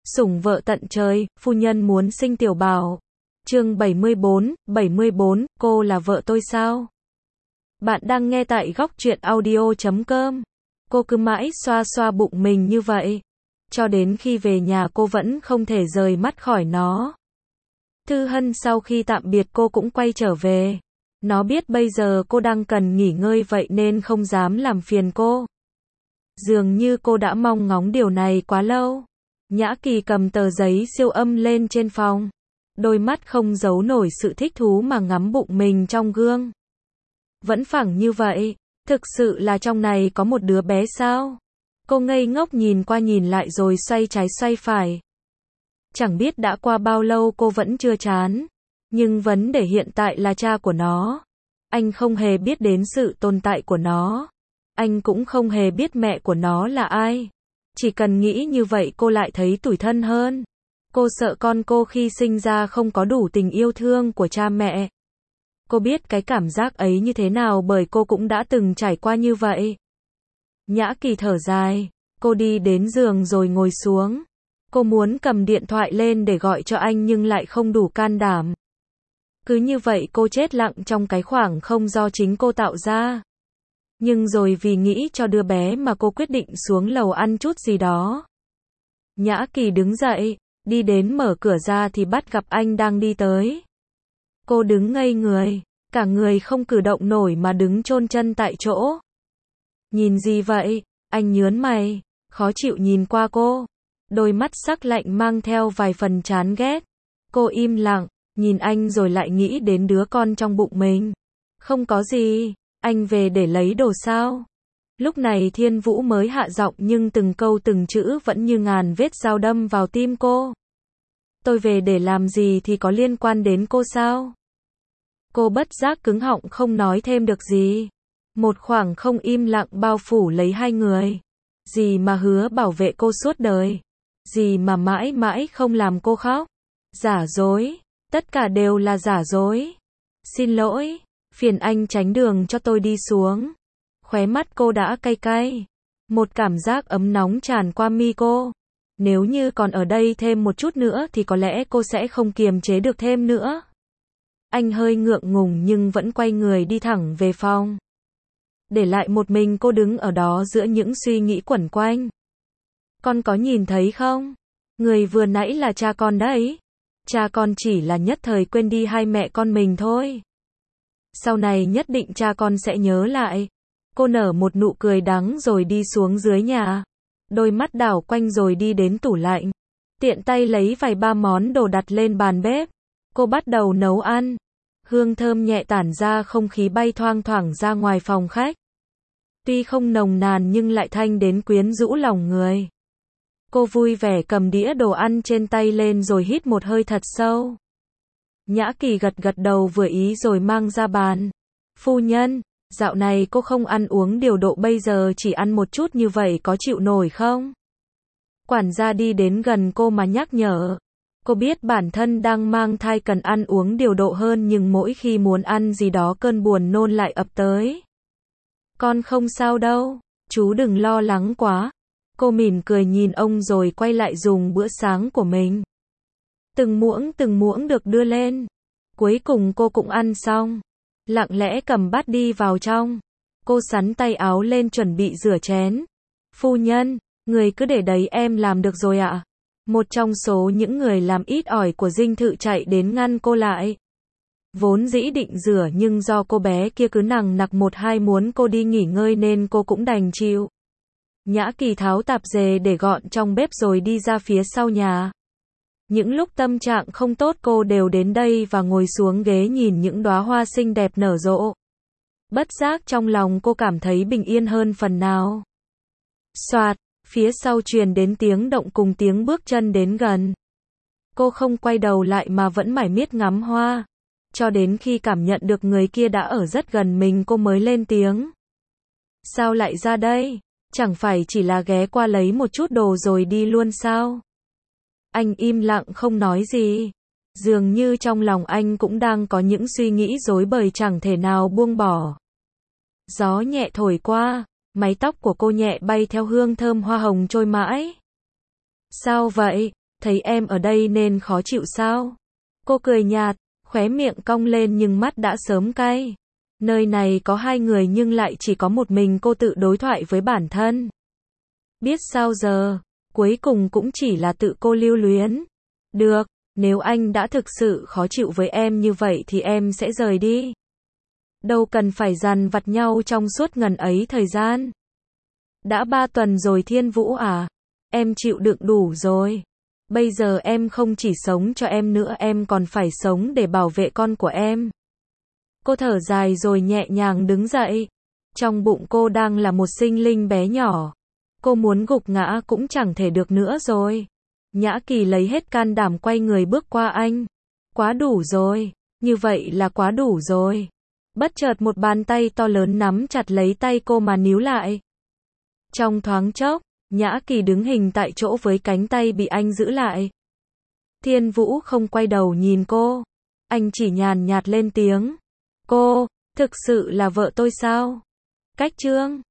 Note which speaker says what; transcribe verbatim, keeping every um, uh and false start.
Speaker 1: Sủng vợ tận trời, phu nhân muốn sinh tiểu bảo. Chương bảy mươi bốn, bảy mươi bốn, cô là vợ tôi sao? Bạn đang nghe tại góc truyện audio chấm com. Cô cứ mãi xoa xoa bụng mình như vậy. Cho đến khi về nhà cô vẫn không thể rời mắt khỏi nó. Thư Hân sau khi tạm biệt cô cũng quay trở về. Nó biết bây giờ cô đang cần nghỉ ngơi vậy nên không dám làm phiền cô. Dường như cô đã mong ngóng điều này quá lâu. Nhã Kỳ cầm tờ giấy siêu âm lên trên phòng. Đôi mắt không giấu nổi sự thích thú mà ngắm bụng mình trong gương. Vẫn phẳng như vậy, thực sự là trong này có một đứa bé sao? Cô ngây ngốc nhìn qua nhìn lại rồi xoay trái xoay phải. Chẳng biết đã qua bao lâu cô vẫn chưa chán. Nhưng vấn đề hiện tại là cha của nó. Anh không hề biết đến sự tồn tại của nó. Anh cũng không hề biết mẹ của nó là ai. Chỉ cần nghĩ như vậy cô lại thấy tủi thân hơn. Cô sợ con cô khi sinh ra không có đủ tình yêu thương của cha mẹ. Cô biết cái cảm giác ấy như thế nào bởi cô cũng đã từng trải qua như vậy. Nhã Kỳ thở dài. Cô đi đến giường rồi ngồi xuống. Cô muốn cầm điện thoại lên để gọi cho anh nhưng lại không đủ can đảm. Cứ như vậy cô chết lặng trong cái khoảng không do chính cô tạo ra. Nhưng rồi vì nghĩ cho đứa bé mà cô quyết định xuống lầu ăn chút gì đó. Nhã Kỳ đứng dậy, đi đến mở cửa ra thì bắt gặp anh đang đi tới. Cô đứng ngây người, cả người không cử động nổi mà đứng chôn chân tại chỗ. Nhìn gì vậy? Anh nhớn mày, khó chịu nhìn qua cô. Đôi mắt sắc lạnh mang theo vài phần chán ghét. Cô im lặng, nhìn anh rồi lại nghĩ đến đứa con trong bụng mình. Không có gì, anh về để lấy đồ sao? Lúc này Thiên Vũ mới hạ giọng nhưng từng câu từng chữ vẫn như ngàn vết dao đâm vào tim cô. Tôi về để làm gì thì có liên quan đến cô sao? Cô bất giác cứng họng không nói thêm được gì. Một khoảng không im lặng bao phủ lấy hai người. Gì mà hứa bảo vệ cô suốt đời. Gì mà mãi mãi không làm cô khóc. Giả dối. Tất cả đều là giả dối. Xin lỗi. Phiền anh tránh đường cho tôi đi xuống. Khóe mắt cô đã cay cay. Một cảm giác ấm nóng tràn qua mi cô. Nếu như còn ở đây thêm một chút nữa thì có lẽ cô sẽ không kiềm chế được thêm nữa. Anh hơi ngượng ngùng nhưng vẫn quay người đi thẳng về phòng. Để lại một mình cô đứng ở đó giữa những suy nghĩ quẩn quanh. Con có nhìn thấy không? Người vừa nãy là cha con đấy. Cha con chỉ là nhất thời quên đi hai mẹ con mình thôi. Sau này nhất định cha con sẽ nhớ lại. Cô nở một nụ cười đắng rồi đi xuống dưới nhà. Đôi mắt đảo quanh rồi đi đến tủ lạnh. Tiện tay lấy vài ba món đồ đặt lên bàn bếp. Cô bắt đầu nấu ăn. Hương thơm nhẹ tản ra, không khí bay thoang thoảng ra ngoài phòng khách. Tuy không nồng nàn nhưng lại thanh đến quyến rũ lòng người. Cô vui vẻ cầm đĩa đồ ăn trên tay lên rồi hít một hơi thật sâu. Nhã Kỳ gật gật đầu vừa ý rồi mang ra bàn. Phu nhân, dạo này cô không ăn uống điều độ, bây giờ chỉ ăn một chút như vậy có chịu nổi không? Quản gia đi đến gần cô mà nhắc nhở. Cô biết bản thân đang mang thai cần ăn uống điều độ hơn nhưng mỗi khi muốn ăn gì đó cơn buồn nôn lại ập tới. Con không sao đâu, chú đừng lo lắng quá. Cô mỉm cười nhìn ông rồi quay lại dùng bữa sáng của mình. Từng muỗng từng muỗng được đưa lên. Cuối cùng cô cũng ăn xong. Lặng lẽ cầm bát đi vào trong. Cô xắn tay áo lên chuẩn bị rửa chén. Phu nhân, người cứ để đấy em làm được rồi ạ. Một trong số những người làm ít ỏi của dinh thự chạy đến ngăn cô lại. Vốn dĩ định rửa nhưng do cô bé kia cứ nằng nặc một hai muốn cô đi nghỉ ngơi nên cô cũng đành chịu. Nhã Kỳ tháo tạp dề để gọn trong bếp rồi đi ra phía sau nhà. Những lúc tâm trạng không tốt cô đều đến đây và ngồi xuống ghế nhìn những đóa hoa xinh đẹp nở rộ. Bất giác trong lòng cô cảm thấy bình yên hơn phần nào. Soạt, phía sau truyền đến tiếng động cùng tiếng bước chân đến gần. Cô không quay đầu lại mà vẫn mải miết ngắm hoa. Cho đến khi cảm nhận được người kia đã ở rất gần mình cô mới lên tiếng. Sao lại ra đây? Chẳng phải chỉ là ghé qua lấy một chút đồ rồi đi luôn sao? Anh im lặng không nói gì. Dường như trong lòng anh cũng đang có những suy nghĩ rối bời chẳng thể nào buông bỏ. Gió nhẹ thổi qua, mái tóc của cô nhẹ bay theo hương thơm hoa hồng trôi mãi. Sao vậy? Thấy em ở đây nên khó chịu sao? Cô cười nhạt, khóe miệng cong lên nhưng mắt đã sớm cay. Nơi này có hai người nhưng lại chỉ có một mình cô tự đối thoại với bản thân. Biết sao giờ, cuối cùng cũng chỉ là tự cô lưu luyến. Được, nếu anh đã thực sự khó chịu với em như vậy thì em sẽ rời đi. Đâu cần phải dằn vặt nhau trong suốt ngần ấy thời gian. Đã ba tuần rồi Thiên Vũ à, em chịu đựng đủ rồi. Bây giờ em không chỉ sống cho em nữa, em còn phải sống để bảo vệ con của em. Cô thở dài rồi nhẹ nhàng đứng dậy. Trong bụng cô đang là một sinh linh bé nhỏ. Cô muốn gục ngã cũng chẳng thể được nữa rồi. Nhã Kỳ lấy hết can đảm quay người bước qua anh. Quá đủ rồi, như vậy là quá đủ rồi. Bất chợt một bàn tay to lớn nắm chặt lấy tay cô mà níu lại. Trong thoáng chốc, Nhã Kỳ đứng hình tại chỗ với cánh tay bị anh giữ lại. Thiên Vũ không quay đầu nhìn cô. Anh chỉ nhàn nhạt lên tiếng. Cô, thực sự là vợ tôi sao? Cách chương